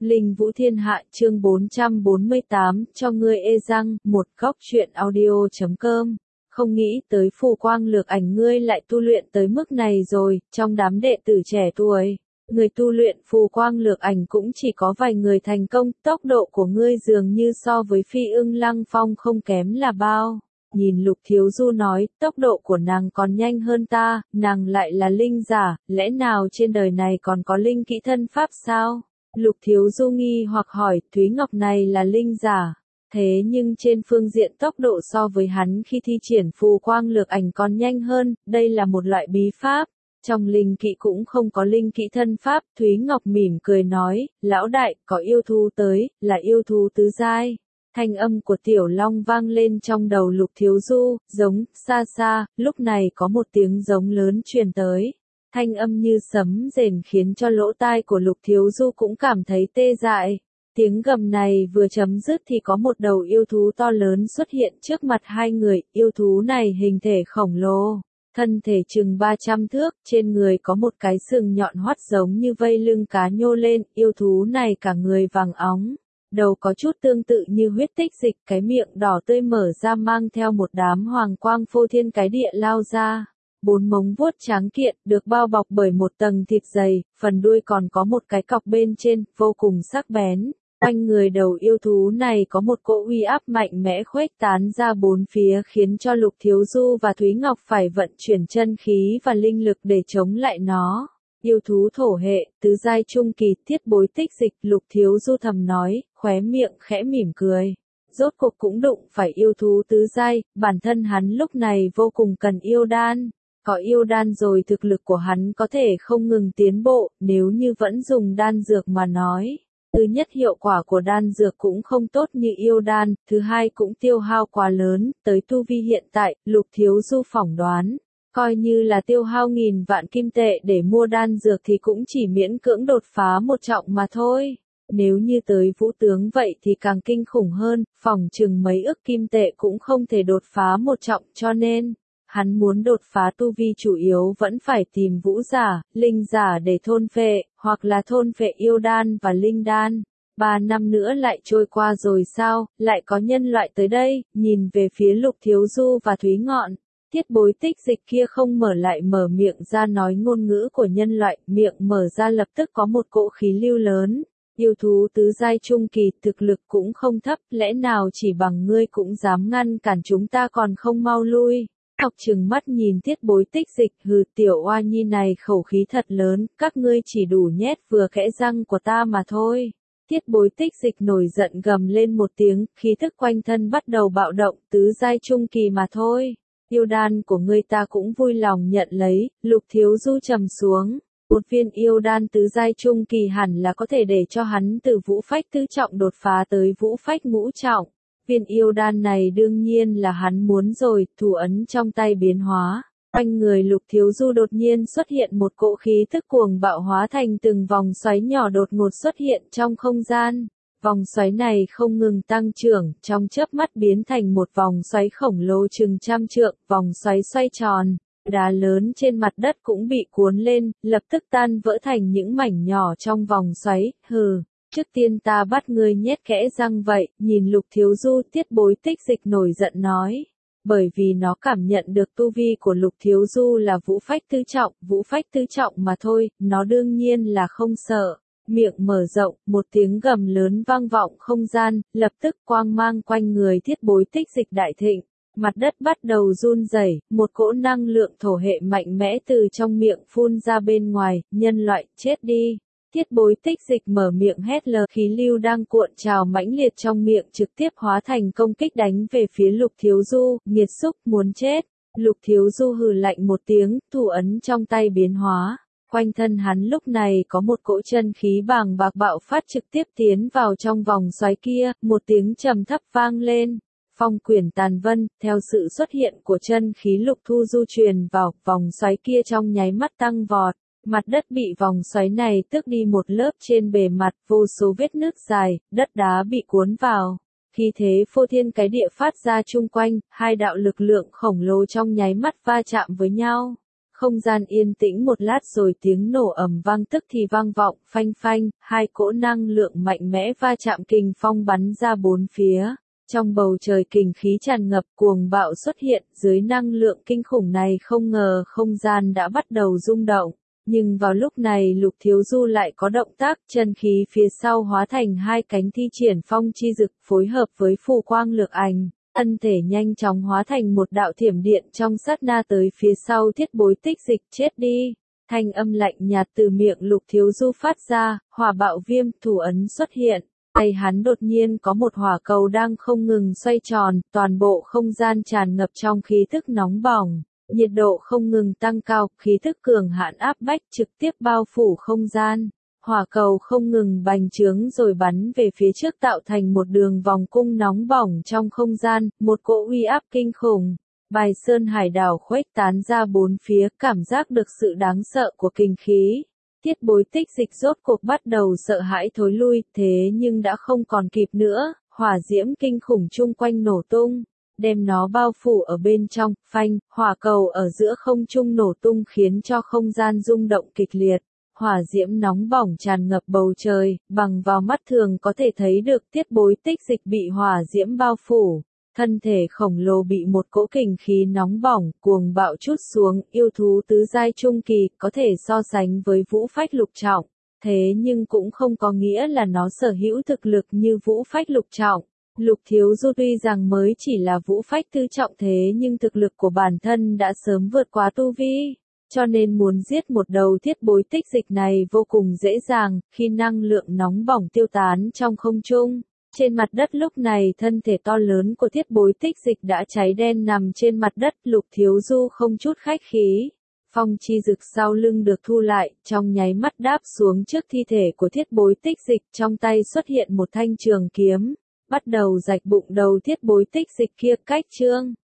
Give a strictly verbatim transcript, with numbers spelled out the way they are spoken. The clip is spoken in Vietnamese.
Linh Vũ Thiên Hạ chương bốn trăm bốn mươi tám cho ngươi ê răng, một góc truyện audio chấm com. Không nghĩ tới phù quang lược ảnh ngươi lại tu luyện tới mức này rồi, trong đám đệ tử trẻ tuổi. Người tu luyện phù quang lược ảnh cũng chỉ có vài người thành công, tốc độ của ngươi dường như so với Phi Ưng Lăng Phong không kém là bao. Nhìn Lục Thiếu Du nói, tốc độ của nàng còn nhanh hơn ta, nàng lại là linh giả, lẽ nào trên đời này còn có linh kỹ thân pháp sao? Lục Thiếu Du nghi hoặc hỏi, Thúy Ngọc này là linh giả, thế nhưng trên phương diện tốc độ so với hắn khi thi triển phù quang lược ảnh còn nhanh hơn, đây là một loại bí pháp. Trong linh kỹ cũng không có linh kỹ thân pháp, Thúy Ngọc mỉm cười nói, lão đại, có yêu thú tới, là yêu thú tứ giai. Thanh âm của Tiểu Long vang lên trong đầu Lục Thiếu Du, giống, xa xa, lúc này có một tiếng giống lớn truyền tới. Thanh âm như sấm rền khiến cho lỗ tai của Lục Thiếu Du cũng cảm thấy tê dại. Tiếng gầm này vừa chấm dứt thì có một đầu yêu thú to lớn xuất hiện trước mặt hai người, yêu thú này hình thể khổng lồ. Thân thể chừng ba trăm thước, trên người có một cái sừng nhọn hoắt giống như vây lưng cá nhô lên, yêu thú này cả người vàng óng. Đầu có chút tương tự như huyết tích dịch, cái miệng đỏ tươi mở ra mang theo một đám hoàng quang phô thiên cái địa lao ra. Bốn móng vuốt tráng kiện, được bao bọc bởi một tầng thịt dày, phần đuôi còn có một cái cọc bên trên, vô cùng sắc bén. Quanh người đầu yêu thú này có một cỗ uy áp mạnh mẽ khuếch tán ra bốn phía khiến cho Lục Thiếu Du và Thúy Ngọc phải vận chuyển chân khí và linh lực để chống lại nó. Yêu thú thổ hệ, tứ giai trung kỳ, Tiết Bối tích dịch, Lục Thiếu Du thầm nói, khóe miệng khẽ mỉm cười. Rốt cuộc cũng đụng phải yêu thú tứ giai, bản thân hắn lúc này vô cùng cần yêu đan. Có yêu đan rồi thực lực của hắn có thể không ngừng tiến bộ, nếu như vẫn dùng đan dược mà nói. Thứ nhất hiệu quả của đan dược cũng không tốt như yêu đan, thứ hai cũng tiêu hao quá lớn, tới tu vi hiện tại, Lục Thiếu Du phỏng đoán. Coi như là tiêu hao nghìn vạn kim tệ để mua đan dược thì cũng chỉ miễn cưỡng đột phá một trọng mà thôi. Nếu như tới vũ tướng vậy thì càng kinh khủng hơn, phỏng chừng mấy ức kim tệ cũng không thể đột phá một trọng cho nên. Hắn muốn đột phá tu vi chủ yếu vẫn phải tìm vũ giả, linh giả để thôn phệ, hoặc là thôn phệ yêu đan và linh đan. Ba năm nữa lại trôi qua rồi sao, lại có nhân loại tới đây, nhìn về phía Lục Thiếu Du và Thúy Ngọn. Tiết Bối tích dịch kia không mở lại mở miệng ra nói ngôn ngữ của nhân loại, miệng mở ra lập tức có một cỗ khí lưu lớn. Yêu thú tứ giai trung kỳ, thực lực cũng không thấp, lẽ nào chỉ bằng ngươi cũng dám ngăn cản chúng ta còn không mau lui. Ngọc trừng mắt nhìn Tiết Bối tích dịch, hừ, tiểu oa nhi này khẩu khí thật lớn, các ngươi chỉ đủ nhét vừa kẽ răng của ta mà thôi. Tiết Bối tích dịch nổi giận gầm lên một tiếng, khí thức quanh thân bắt đầu bạo động, tứ giai trung kỳ mà thôi. Yêu đan của ngươi ta cũng vui lòng nhận lấy, Lục Thiếu Du trầm xuống. Một viên yêu đan tứ giai trung kỳ hẳn là có thể để cho hắn từ vũ phách tứ trọng đột phá tới vũ phách ngũ trọng. Viên yêu đan này đương nhiên là hắn muốn rồi, thủ ấn trong tay biến hóa. Quanh người Lục Thiếu Du đột nhiên xuất hiện một cỗ khí thức cuồng bạo hóa thành từng vòng xoáy nhỏ đột ngột xuất hiện trong không gian. Vòng xoáy này không ngừng tăng trưởng, trong chớp mắt biến thành một vòng xoáy khổng lồ chừng trăm trượng, vòng xoáy xoay tròn. Đá lớn trên mặt đất cũng bị cuốn lên, lập tức tan vỡ thành những mảnh nhỏ trong vòng xoáy, hừ. Trước tiên ta bắt ngươi nhét kẽ răng vậy, nhìn Lục Thiếu Du, Tiết Bối tích dịch nổi giận nói. Bởi vì nó cảm nhận được tu vi của Lục Thiếu Du là vũ phách tứ trọng, vũ phách tứ trọng mà thôi, nó đương nhiên là không sợ. Miệng mở rộng, một tiếng gầm lớn vang vọng không gian, lập tức quang mang quanh người Tiết Bối tích dịch đại thịnh. Mặt đất bắt đầu run rẩy, một cỗ năng lượng thổ hệ mạnh mẽ từ trong miệng phun ra bên ngoài, nhân loại, chết đi. Tiết Bối tích dịch mở miệng hét lờ, khí lưu đang cuộn trào mãnh liệt trong miệng trực tiếp hóa thành công kích đánh về phía Lục Thiếu Du, nghiệt xúc, muốn chết. Lục Thiếu Du hừ lạnh một tiếng, thủ ấn trong tay biến hóa. Quanh thân hắn lúc này có một cỗ chân khí bàng bạc bạo phát trực tiếp tiến vào trong vòng xoáy kia, một tiếng trầm thấp vang lên. Phong quyển tàn vân, theo sự xuất hiện của chân khí Lục Thu Du truyền vào, vòng xoáy kia trong nháy mắt tăng vọt. Mặt đất bị vòng xoáy này tước đi một lớp trên bề mặt, vô số vết nứt dài, đất đá bị cuốn vào. Khi thế phô thiên cái địa phát ra chung quanh, hai đạo lực lượng khổng lồ trong nháy mắt va chạm với nhau. Không gian yên tĩnh một lát rồi tiếng nổ ầm vang tức thì vang vọng, phanh phanh, hai cỗ năng lượng mạnh mẽ va chạm kình phong bắn ra bốn phía. Trong bầu trời kình khí tràn ngập cuồng bạo xuất hiện, dưới năng lượng kinh khủng này không ngờ không gian đã bắt đầu rung động. Nhưng vào lúc này Lục Thiếu Du lại có động tác, chân khí phía sau hóa thành hai cánh thi triển phong chi dực phối hợp với phù quang lược ảnh. Thân thể nhanh chóng hóa thành một đạo thiểm điện trong sát na tới phía sau Thiết Bối Tích Dịch, chết đi. Thanh âm lạnh nhạt từ miệng Lục Thiếu Du phát ra, hỏa bạo viêm thủ ấn xuất hiện. Tay hắn đột nhiên có một hỏa cầu đang không ngừng xoay tròn, toàn bộ không gian tràn ngập trong khí thức nóng bỏng. Nhiệt độ không ngừng tăng cao, khí thức cường hãn áp bách trực tiếp bao phủ không gian. Hỏa cầu không ngừng bành trướng rồi bắn về phía trước tạo thành một đường vòng cung nóng bỏng trong không gian, một cỗ uy áp kinh khủng. Bài sơn hải đảo khuếch tán ra bốn phía, cảm giác được sự đáng sợ của kinh khí. Thiết Bối Tích Dịch rốt cuộc bắt đầu sợ hãi thối lui, thế nhưng đã không còn kịp nữa, hỏa diễm kinh khủng chung quanh nổ tung, đem nó bao phủ ở bên trong, phanh, hỏa cầu ở giữa không trung nổ tung khiến cho không gian rung động kịch liệt. Hỏa diễm nóng bỏng tràn ngập bầu trời, bằng vào mắt thường có thể thấy được Thiết Bối Tích Dịch bị hỏa diễm bao phủ. Thân thể khổng lồ bị một cỗ kình khí nóng bỏng, cuồng bạo trút xuống, yêu thú tứ giai trung kỳ, có thể so sánh với vũ phách lục trọng. Thế nhưng cũng không có nghĩa là nó sở hữu thực lực như vũ phách lục trọng. Lục Thiếu Du tuy rằng mới chỉ là vũ phách tứ trọng thế nhưng thực lực của bản thân đã sớm vượt qua tu vi. Cho nên muốn giết một đầu Thiết Bối Tích Dịch này vô cùng dễ dàng, khi năng lượng nóng bỏng tiêu tán trong không trung. Trên mặt đất lúc này thân thể to lớn của Thiết Bối Tích Dịch đã cháy đen nằm trên mặt đất, Lục Thiếu Du không chút khách khí. Phong chi dực sau lưng được thu lại, trong nháy mắt đáp xuống trước thi thể của Thiết Bối Tích Dịch, trong tay xuất hiện một thanh trường kiếm, bắt đầu rạch bụng đầu Thiết Bối Tích Dịch kia cách trương.